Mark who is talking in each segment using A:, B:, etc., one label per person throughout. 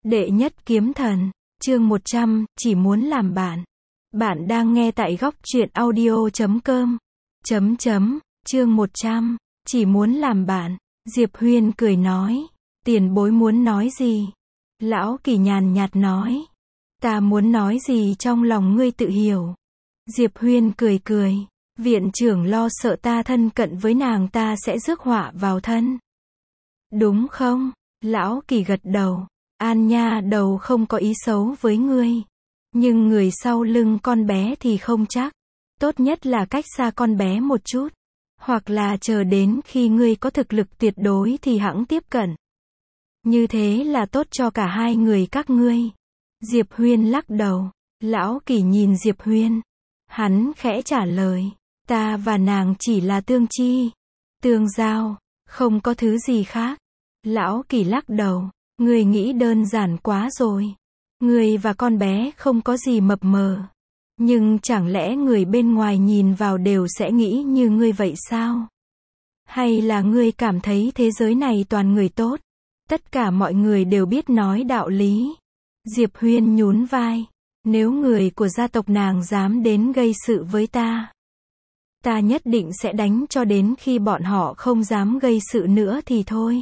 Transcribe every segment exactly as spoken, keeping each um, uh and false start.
A: Đệ nhất kiếm thần, chương một trăm, chỉ muốn làm bạn. Bạn đang nghe tại góc truyện audio chấm com. Chấm chấm, chương một trăm, chỉ muốn làm bạn. Diệp Huyên cười nói, tiền bối muốn nói gì? Lão Kỳ nhàn nhạt nói, ta muốn nói gì trong lòng ngươi tự hiểu. Diệp Huyên cười cười, viện trưởng lo sợ ta thân cận với nàng ta sẽ rước họa vào thân. Đúng không? Lão Kỳ gật đầu. An nha đầu không có ý xấu với ngươi. Nhưng người sau lưng con bé thì không chắc. Tốt nhất là cách xa con bé một chút. Hoặc là chờ đến khi ngươi có thực lực tuyệt đối thì hẵng tiếp cận. Như thế là tốt cho cả hai người các ngươi. Diệp Huyên lắc đầu. Lão Kỳ nhìn Diệp Huyên. Hắn khẽ trả lời. Ta và nàng chỉ là tương chi. Tương giao. Không có thứ gì khác. Lão Kỳ lắc đầu. Ngươi nghĩ đơn giản quá rồi. Ngươi và con bé không có gì mập mờ. Nhưng chẳng lẽ người bên ngoài nhìn vào đều sẽ nghĩ như ngươi vậy sao? Hay là ngươi cảm thấy thế giới này toàn người tốt? Tất cả mọi người đều biết nói đạo lý. Diệp Huyên nhún vai. Nếu người của gia tộc nàng dám đến gây sự với ta, ta nhất định sẽ đánh cho đến khi bọn họ không dám gây sự nữa thì thôi.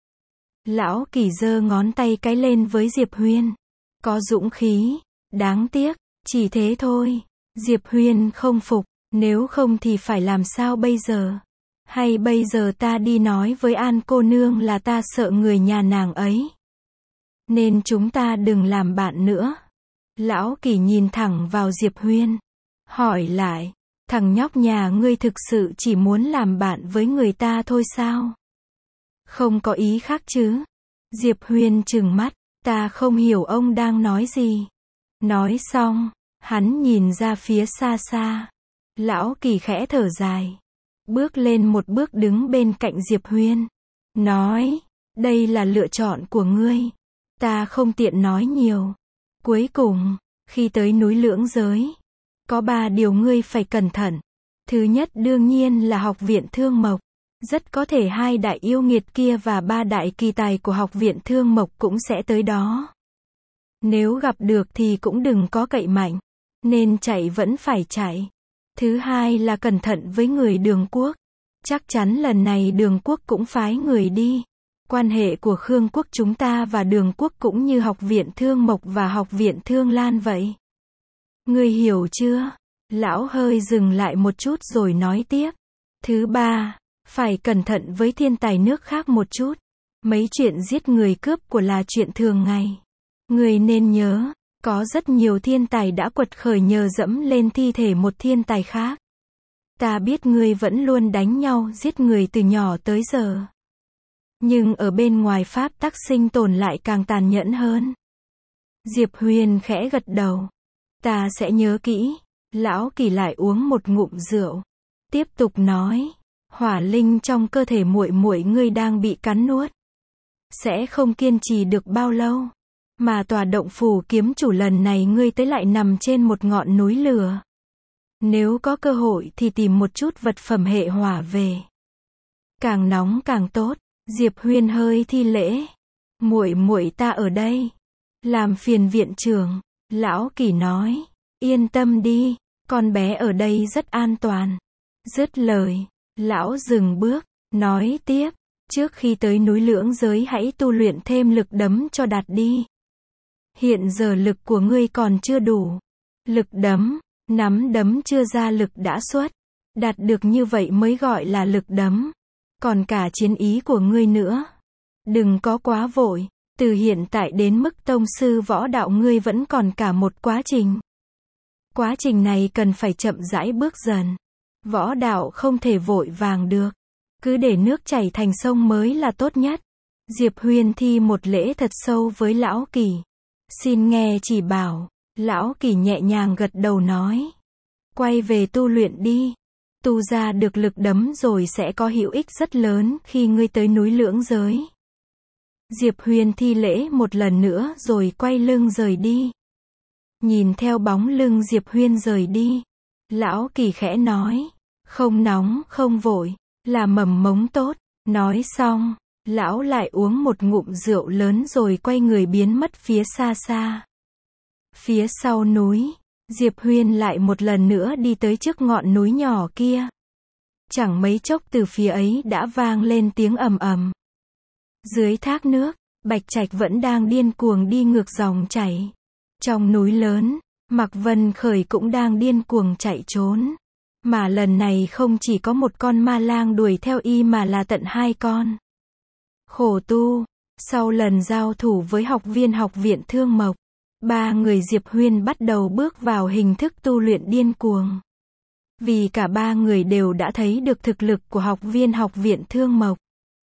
A: Lão Kỳ giơ ngón tay cái lên với Diệp Huyên. Có dũng khí. Đáng tiếc. Chỉ thế thôi. Diệp Huyên không phục. Nếu không thì phải làm sao bây giờ? Hay bây giờ ta đi nói với An cô nương là ta sợ người nhà nàng ấy. Nên chúng ta đừng làm bạn nữa. Lão Kỳ nhìn thẳng vào Diệp Huyên. Hỏi lại. Thằng nhóc nhà ngươi thực sự chỉ muốn làm bạn với người ta thôi sao? Không có ý khác chứ? Diệp Huyên trừng mắt. Ta không hiểu ông đang nói gì. Nói xong, hắn nhìn ra phía xa xa. Lão Kỳ khẽ thở dài. Bước lên một bước đứng bên cạnh Diệp Huyên. Nói, đây là lựa chọn của ngươi. Ta không tiện nói nhiều. Cuối cùng, khi tới núi Lưỡng Giới, có ba điều ngươi phải cẩn thận. Thứ nhất đương nhiên là học viện Thương Mộc. Rất có thể hai đại yêu nghiệt kia và ba đại kỳ tài của học viện Thương Mộc cũng sẽ tới đó. Nếu gặp được thì cũng đừng có cậy mạnh. Nên chạy vẫn phải chạy. Thứ hai là cẩn thận với người Đường Quốc. Chắc chắn lần này Đường Quốc cũng phái người đi. Quan hệ của Khương Quốc chúng ta và Đường Quốc cũng như học viện Thương Mộc và học viện Thương Lan vậy. Ngươi hiểu chưa? Lão hơi dừng lại một chút rồi nói tiếp. Thứ ba, phải cẩn thận với thiên tài nước khác một chút. Mấy chuyện giết người cướp của là chuyện thường ngày. Ngươi nên nhớ, có rất nhiều thiên tài đã quật khởi nhờ dẫm lên thi thể một thiên tài khác. Ta biết ngươi vẫn luôn đánh nhau giết người từ nhỏ tới giờ. Nhưng ở bên ngoài pháp tắc sinh tồn lại càng tàn nhẫn hơn. Diệp Huyên khẽ gật đầu. Ta sẽ nhớ kỹ. Lão Kỳ lại uống một ngụm rượu. Tiếp tục nói. Hỏa linh trong cơ thể muội muội ngươi đang bị cắn nuốt. Sẽ không kiên trì được bao lâu. Mà tòa động phủ kiếm chủ lần này ngươi tới lại nằm trên một ngọn núi lửa. Nếu có cơ hội thì tìm một chút vật phẩm hệ hỏa về. Càng nóng càng tốt. Diệp Huyên hơi thi lễ. Muội muội ta ở đây. Làm phiền viện trưởng. Lão Kỳ nói. Yên tâm đi. Con bé ở đây rất an toàn. Dứt lời. Lão dừng bước. Nói tiếp. Trước khi tới núi Lưỡng Giới hãy tu luyện thêm lực đấm cho đạt đi. Hiện giờ lực của ngươi còn chưa đủ. Lực đấm. Nắm đấm chưa ra lực đã xuất. Đạt được như vậy mới gọi là lực đấm. Còn cả chiến ý của ngươi nữa. Đừng có quá vội. Từ hiện tại đến mức tông sư võ đạo ngươi vẫn còn cả một quá trình. Quá trình này cần phải chậm rãi bước dần. Võ đạo không thể vội vàng được. Cứ để nước chảy thành sông mới là tốt nhất. Diệp Huyên thi một lễ thật sâu với Lão Kỳ. Xin nghe chỉ bảo. Lão Kỳ nhẹ nhàng gật đầu nói. Quay về tu luyện đi. Tu ra được lực đấm rồi sẽ có hữu ích rất lớn khi ngươi tới núi Lưỡng Giới. Diệp Huyên thi lễ một lần nữa rồi quay lưng rời đi. Nhìn theo bóng lưng Diệp Huyên rời đi. Lão Kỳ khẽ nói. Không nóng không vội. Là mầm mống tốt. Nói xong. Lão lại uống một ngụm rượu lớn rồi quay người biến mất phía xa xa. Phía sau núi, Diệp Huyên lại một lần nữa đi tới trước ngọn núi nhỏ kia. Chẳng mấy chốc từ phía ấy đã vang lên tiếng ầm ầm. Dưới thác nước, Bạch Trạch vẫn đang điên cuồng đi ngược dòng chảy. Trong núi lớn, Mạc Vân Khởi cũng đang điên cuồng chạy trốn. Mà lần này không chỉ có một con ma lang đuổi theo y mà là tận hai con. Khổ tu, sau lần giao thủ với học viên học viện Thương Mộc, ba người Diệp Huyên bắt đầu bước vào hình thức tu luyện điên cuồng. Vì cả ba người đều đã thấy được thực lực của học viên học viện Thương Mộc.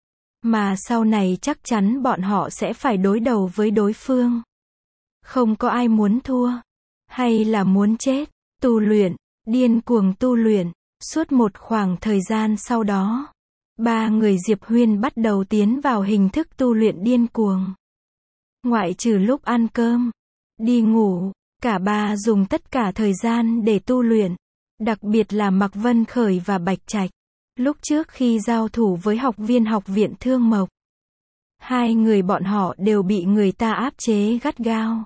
A: Mà sau này chắc chắn bọn họ sẽ phải đối đầu với đối phương. Không có ai muốn thua, hay là muốn chết. Tu luyện, điên cuồng tu luyện, suốt một khoảng thời gian sau đó, ba người Diệp Huyên bắt đầu tiến vào hình thức tu luyện điên cuồng. Ngoại trừ lúc ăn cơm, đi ngủ, cả ba dùng tất cả thời gian để tu luyện. Đặc biệt là Mạc Vân Khởi và Bạch Trạch. Lúc trước khi giao thủ với học viên học viện Thương Mộc, hai người bọn họ đều bị người ta áp chế gắt gao.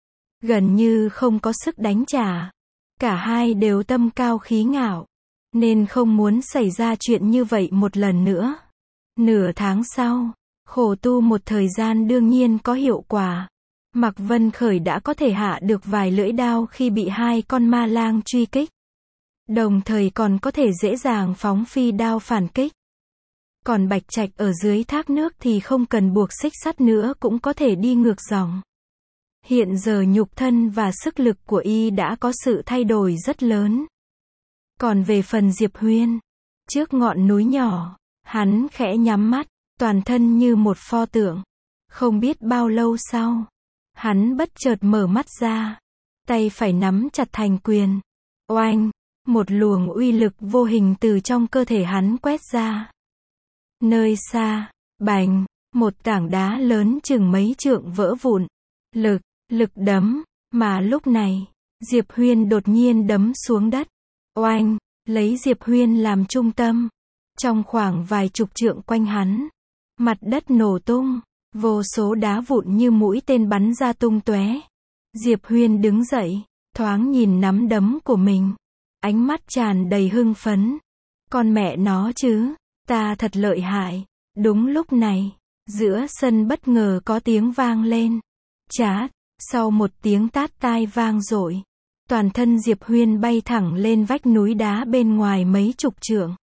A: Gần như không có sức đánh trả. Cả hai đều tâm cao khí ngạo, nên không muốn xảy ra chuyện như vậy một lần nữa. Nửa tháng sau, khổ tu một thời gian đương nhiên có hiệu quả. Mạc Vân Khởi đã có thể hạ được vài lưỡi đao khi bị hai con ma lang truy kích. Đồng thời còn có thể dễ dàng phóng phi đao phản kích. Còn Bạch Trạch ở dưới thác nước thì không cần buộc xích sắt nữa cũng có thể đi ngược dòng. Hiện giờ nhục thân và sức lực của y đã có sự thay đổi rất lớn. Còn về phần Diệp Huyên, trước ngọn núi nhỏ, hắn khẽ nhắm mắt, toàn thân như một pho tượng. Không biết bao lâu sau, hắn bất chợt mở mắt ra, tay phải nắm chặt thành quyền. Oanh! Một luồng uy lực vô hình từ trong cơ thể hắn quét ra. Nơi xa, bành, một tảng đá lớn chừng mấy trượng vỡ vụn. Lực, lực đấm, mà lúc này, Diệp Huyên đột nhiên đấm xuống đất. Oanh, lấy Diệp Huyên làm trung tâm. Trong khoảng vài chục trượng quanh hắn, mặt đất nổ tung, vô số đá vụn như mũi tên bắn ra tung tóe. Diệp Huyên đứng dậy, thoáng nhìn nắm đấm của mình. Ánh mắt tràn đầy hưng phấn. Con mẹ nó chứ, ta thật lợi hại. Đúng lúc này, giữa sân bất ngờ có tiếng vang lên. Chát, sau một tiếng tát tai vang dội, toàn thân Diệp Huyên bay thẳng lên vách núi đá bên ngoài mấy chục trượng.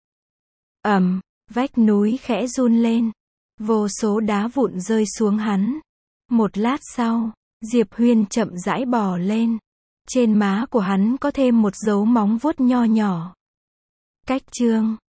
A: Ầm, vách núi khẽ run lên. Vô số đá vụn rơi xuống hắn. Một lát sau, Diệp Huyên chậm rãi bò lên. Trên má của hắn có thêm một dấu móng vuốt nho nhỏ. Cách chương